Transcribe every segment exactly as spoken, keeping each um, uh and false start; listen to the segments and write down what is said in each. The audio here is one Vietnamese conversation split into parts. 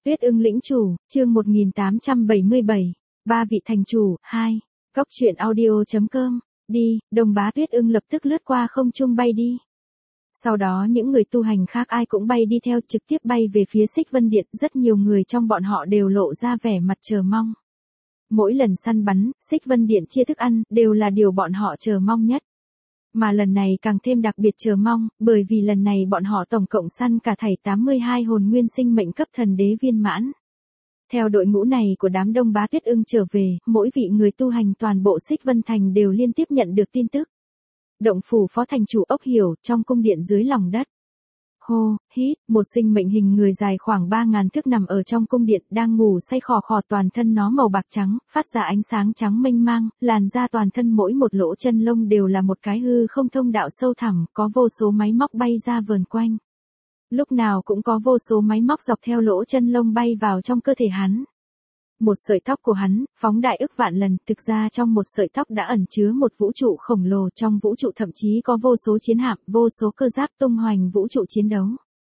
Tuyết ưng lĩnh chủ, chương một nghìn tám trăm bảy mươi bảy, ba vị thành chủ, hai. Cốc truyện audio chấm com, đi, đồng bá Tuyết ưng lập tức lướt qua không trung bay đi. Sau đó những người tu hành khác ai cũng bay đi theo, trực tiếp bay về phía Xích Vân Điện, rất nhiều người trong bọn họ đều lộ ra vẻ mặt chờ mong. Mỗi lần săn bắn, Xích Vân Điện chia thức ăn, đều là điều bọn họ chờ mong nhất. Mà lần này càng thêm đặc biệt chờ mong, bởi vì lần này bọn họ tổng cộng săn cả thảy tám mươi hai hồn nguyên sinh mệnh cấp thần đế viên mãn. Theo đội ngũ này của đám đông bá Tuyết ưng trở về, mỗi vị người tu hành toàn bộ Xích Vân Thành đều liên tiếp nhận được tin tức. Động phủ phó thành chủ Ốc Hiểu, trong cung điện dưới lòng đất. Hô, hít, một sinh mệnh hình người dài khoảng ba ngàn thước nằm ở trong cung điện, đang ngủ say khò khò, toàn thân nó màu bạc trắng, phát ra ánh sáng trắng mênh mang, làn da toàn thân mỗi một lỗ chân lông đều là một cái hư không thông đạo sâu thẳm, có vô số máy móc bay ra vờn quanh. Lúc nào cũng có vô số máy móc dọc theo lỗ chân lông bay vào trong cơ thể hắn. Một sợi tóc của hắn, phóng đại ức vạn lần, thực ra trong một sợi tóc đã ẩn chứa một vũ trụ khổng lồ, trong vũ trụ thậm chí có vô số chiến hạm, vô số cơ giáp tung hoành vũ trụ chiến đấu.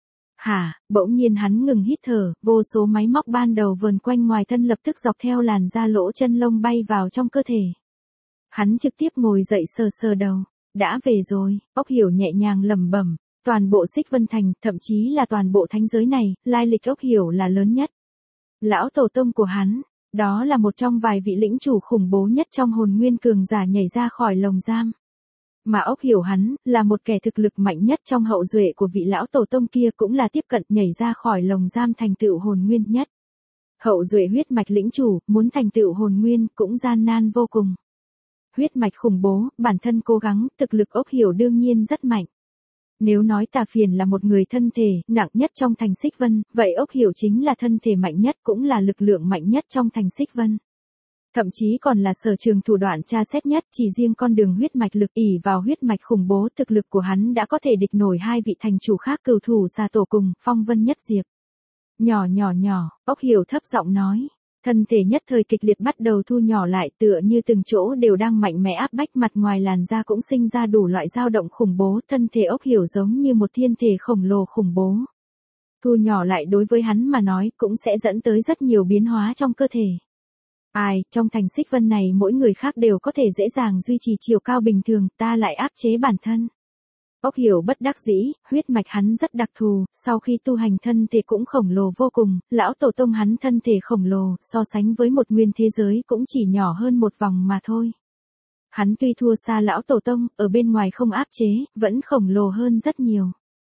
Hả, bỗng nhiên hắn ngừng hít thở, vô số máy móc ban đầu vờn quanh ngoài thân lập tức dọc theo làn da lỗ chân lông bay vào trong cơ thể. Hắn trực tiếp ngồi dậy sờ sờ đầu, đã về rồi, Ốc Hiểu nhẹ nhàng lẩm bẩm, toàn bộ Xích Vân Thành, thậm chí là toàn bộ thánh giới này, lai lịch Ốc Hiểu là lớn nhất. Lão tổ tông của hắn, đó là một trong vài vị lĩnh chủ khủng bố nhất trong hồn nguyên cường giả nhảy ra khỏi lồng giam. Mà Ốc Hiểu hắn, là một kẻ thực lực mạnh nhất trong hậu duệ của vị lão tổ tông kia, cũng là tiếp cận nhảy ra khỏi lồng giam thành tựu hồn nguyên nhất. Hậu duệ huyết mạch lĩnh chủ, muốn thành tựu hồn nguyên, cũng gian nan vô cùng. Huyết mạch khủng bố, bản thân cố gắng, thực lực Ốc Hiểu đương nhiên rất mạnh. Nếu nói Tà Phiền là một người thân thể nặng nhất trong thành Xích Vân, vậy Ốc Hiểu chính là thân thể mạnh nhất, cũng là lực lượng mạnh nhất trong thành Xích Vân. Thậm chí còn là sở trường thủ đoạn tra xét nhất, chỉ riêng con đường huyết mạch lực ỷ vào huyết mạch khủng bố, thực lực của hắn đã có thể địch nổi hai vị thành chủ khác, Cửu Thủ Xà Tổ cùng Phong Vân Nhất Diệp. Nhỏ nhỏ nhỏ, Ốc Hiểu thấp giọng nói. Thân thể nhất thời kịch liệt bắt đầu thu nhỏ lại, tựa như từng chỗ đều đang mạnh mẽ áp bách, mặt ngoài làn da cũng sinh ra đủ loại dao động khủng bố, thân thể Ốc Hiểu giống như một thiên thể khổng lồ khủng bố. Thu nhỏ lại đối với hắn mà nói cũng sẽ dẫn tới rất nhiều biến hóa trong cơ thể. Ai, trong thành Xích Vân này mỗi người khác đều có thể dễ dàng duy trì chiều cao bình thường, ta lại áp chế bản thân. Ốc Hiểu bất đắc dĩ, huyết mạch hắn rất đặc thù, sau khi tu hành thân thể cũng khổng lồ vô cùng, lão tổ tông hắn thân thể khổng lồ, so sánh với một nguyên thế giới cũng chỉ nhỏ hơn một vòng mà thôi. Hắn tuy thua xa lão tổ tông, ở bên ngoài không áp chế, vẫn khổng lồ hơn rất nhiều.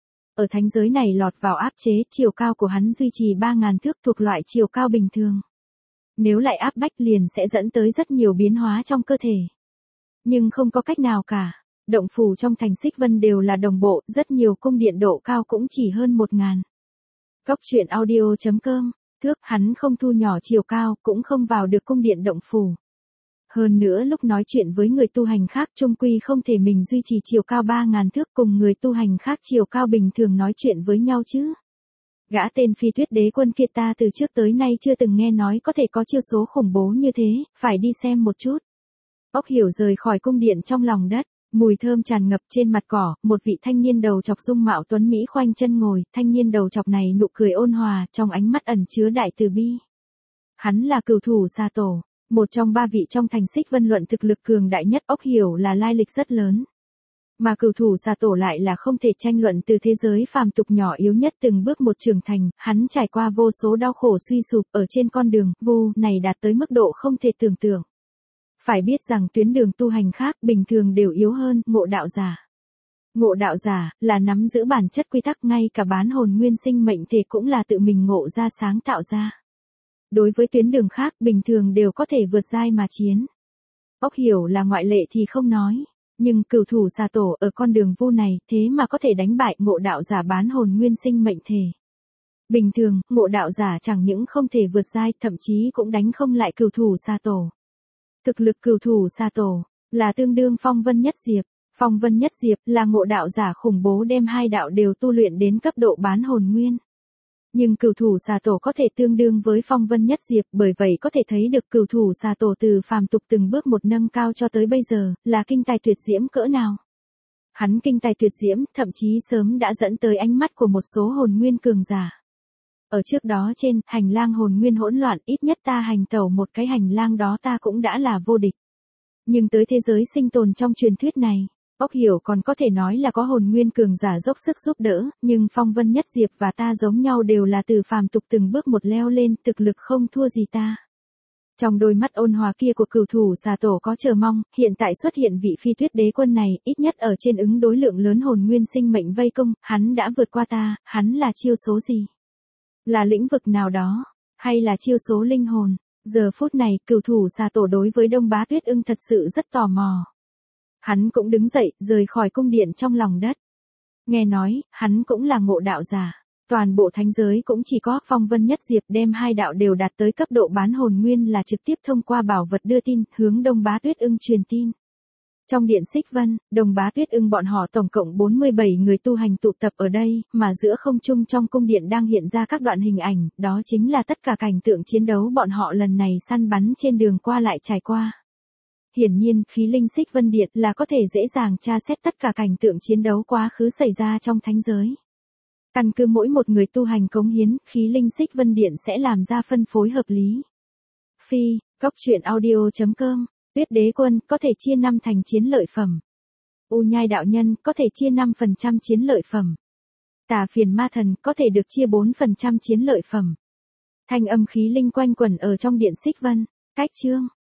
Ở thánh giới này lọt vào áp chế, chiều cao của hắn duy trì ba ngàn thước, thuộc loại chiều cao bình thường. Nếu lại áp bách liền sẽ dẫn tới rất nhiều biến hóa trong cơ thể. Nhưng không có cách nào cả. Động phủ trong thành Xích Vân đều là đồng bộ, rất nhiều cung điện độ cao cũng chỉ hơn một ngàn. Cốc truyện audio chấm com, thước, hắn không thu nhỏ chiều cao, cũng không vào được cung điện động phủ. Hơn nữa lúc nói chuyện với người tu hành khác, chung quy không thể mình duy trì chiều cao ba ngàn thước cùng người tu hành khác chiều cao bình thường nói chuyện với nhau chứ. Gã tên Phi Tuyết Đế Quân kia ta từ trước tới nay chưa từng nghe nói có thể có chiêu số khủng bố như thế, phải đi xem một chút. Ốc Hiểu rời khỏi cung điện trong lòng đất. Mùi thơm tràn ngập trên mặt cỏ, một vị thanh niên đầu chọc dung mạo tuấn mỹ khoanh chân ngồi, thanh niên đầu chọc này nụ cười ôn hòa, trong ánh mắt ẩn chứa đại từ bi. Hắn là Cửu Thủ Xà Tổ, một trong ba vị trong thành Xích Vân luận thực lực cường đại nhất. Ốc Hiểu là lai lịch rất lớn. Mà Cửu Thủ Xà Tổ lại là không thể tranh luận, từ thế giới phàm tục nhỏ yếu nhất từng bước một trưởng thành, hắn trải qua vô số đau khổ suy sụp ở trên con đường vu này đạt tới mức độ không thể tưởng tượng. Phải biết rằng tuyến đường tu hành khác bình thường đều yếu hơn, ngộ đạo giả. Ngộ đạo giả, là nắm giữ bản chất quy tắc, ngay cả bán hồn nguyên sinh mệnh thể cũng là tự mình ngộ ra sáng tạo ra. Đối với tuyến đường khác, bình thường đều có thể vượt giai mà chiến. Ốc Hiểu là ngoại lệ thì không nói, nhưng Cửu Thủ Xà Tổ ở con đường vu này, thế mà có thể đánh bại ngộ đạo giả bán hồn nguyên sinh mệnh thể. Bình thường, ngộ đạo giả chẳng những không thể vượt giai, thậm chí cũng đánh không lại Cửu Thủ Xà Tổ. Thực lực Cửu Thủ Xà Tổ là tương đương Phong Vân Nhất Diệp. Phong Vân Nhất Diệp là ngộ đạo giả khủng bố đem hai đạo đều tu luyện đến cấp độ bán hồn nguyên. Nhưng Cửu Thủ Xà Tổ có thể tương đương với Phong Vân Nhất Diệp, bởi vậy có thể thấy được Cửu Thủ Xà Tổ từ phàm tục từng bước một nâng cao cho tới bây giờ, là kinh tài tuyệt diễm cỡ nào. Hắn kinh tài tuyệt diễm, thậm chí sớm đã dẫn tới ánh mắt của một số hồn nguyên cường giả. Ở trước đó trên hành lang hồn nguyên hỗn loạn, ít nhất ta hành tẩu một cái hành lang đó ta cũng đã là vô địch. Nhưng tới thế giới sinh tồn trong truyền thuyết này, Ốc Hiểu còn có thể nói là có hồn nguyên cường giả dốc sức giúp đỡ, nhưng Phong Vân Nhất Diệp và ta giống nhau đều là từ phàm tục từng bước một leo lên, thực lực không thua gì ta. Trong đôi mắt ôn hòa kia của cửu thủ xà tổ có chờ mong, hiện tại xuất hiện vị phi tuyết đế quân này, ít nhất ở trên ứng đối lượng lớn hồn nguyên sinh mệnh vây công, hắn đã vượt qua ta, hắn là chiêu số gì? Là lĩnh vực nào đó? Hay là chiêu số linh hồn? Giờ phút này, cửu thủ xà tổ đối với Đông Bá Tuyết Ưng thật sự rất tò mò. Hắn cũng đứng dậy, rời khỏi cung điện trong lòng đất. Nghe nói, hắn cũng là ngộ đạo giả. Toàn bộ thánh giới cũng chỉ có Phong Vân Nhất Diệp đem hai đạo đều đạt tới cấp độ bán hồn nguyên là trực tiếp thông qua bảo vật đưa tin, hướng Đông Bá Tuyết Ưng truyền tin. Trong điện Xích Vân, Đông Bá Tuyết Ưng bọn họ tổng cộng bốn mươi bảy người tu hành tụ tập ở đây, mà giữa không trung trong cung điện đang hiện ra các đoạn hình ảnh, đó chính là tất cả cảnh tượng chiến đấu bọn họ lần này săn bắn trên đường qua lại trải qua. Hiển nhiên, khí linh Xích Vân Điện là có thể dễ dàng tra xét tất cả cảnh tượng chiến đấu quá khứ xảy ra trong thánh giới. Căn cứ mỗi một người tu hành cống hiến, khí linh Xích Vân Điện sẽ làm ra phân phối hợp lý. Phi, Cốc Truyện Audio chấm com, Tuyết Đế Quân có thể chia năm thành chiến lợi phẩm. U Nhai Đạo Nhân có thể chia năm phần trăm chiến lợi phẩm. Tà Phiền Ma Thần có thể được chia bốn phần trăm chiến lợi phẩm. Thanh âm khí linh quanh quẩn ở trong điện Xích Vân. Cách chương